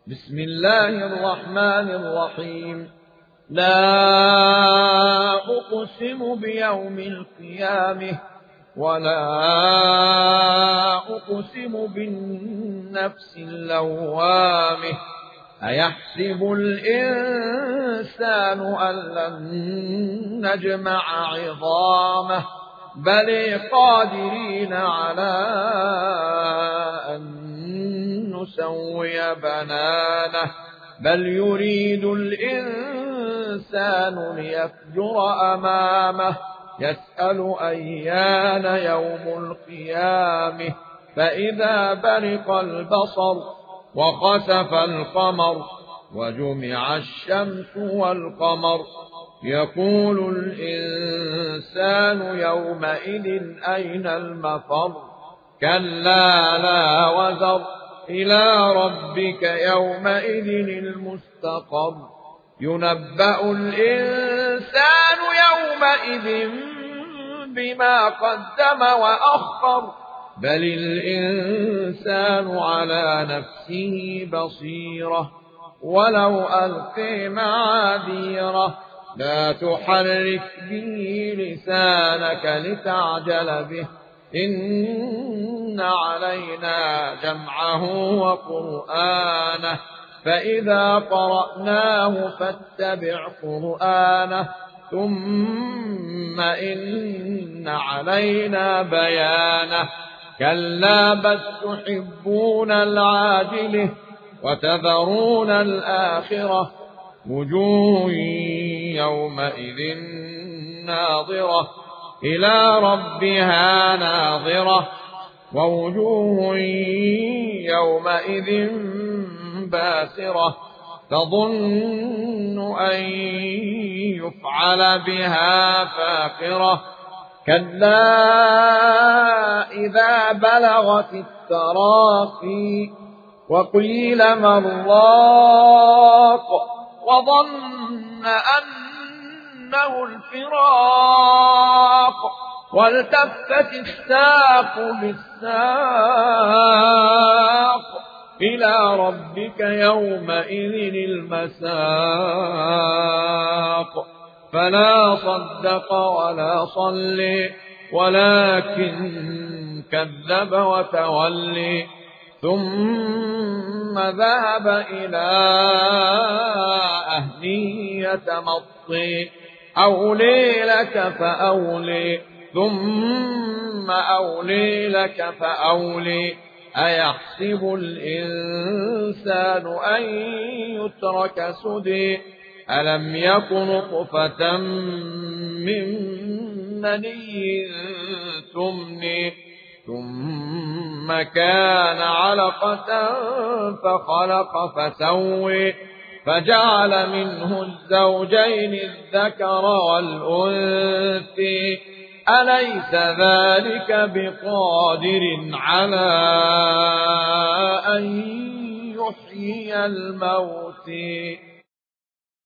بسم الله الرحمن الرحيم. لا أقسم بيوم القيامة ولا أقسم بالنفس اللوامة. أيحسب الإنسان أن لن نجمع عظامه بل قادرين على أن نسوي بنانه بل يريد الإنسان ليفجر أمامه يسأل أيان يوم القيامة فإذا برق البصر وخسف القمر وجمع الشمس والقمر يقول الإنسان يومئذ أين المفر كلا لا وزر إلى ربك يومئذ المستقر ينبأ الإنسان يومئذ بما قدم وأخر بل الإنسان على نفسه بصيرة ولو ألقي معاذيره لا تحرك به لسانك لتعجل به إن علينا جمعه وقرآنه فإذا قرأناه فاتبع قرآنه ثم إن علينا بيانه كلا بل تحبون العاجلة وتذرون الآخرة وجوه يومئذ ناظرة إلى ربها ناظرة ووجوه يومئذ باسرة تظن أن يفعل بها فاقرة كلا إذا بلغت التراقي وقيل من راق وظن أنه الفراق والتفت الساق بالساق إلى ربك يومئذ المساق فلا صدق ولا صلي ولكن كذب وتولي ثم ذهب إلى أهله يتمطي أولي لك فأولي ثم أولي لك فأولي أيحسب الإنسان أن يترك سدى ألم يكن نطفة من مني تمني ثم كان علقة فخلق فسوي فجعل منه الزوجين الذكر والأنثى أليس ذلك بقادر على أن يحيي الموتى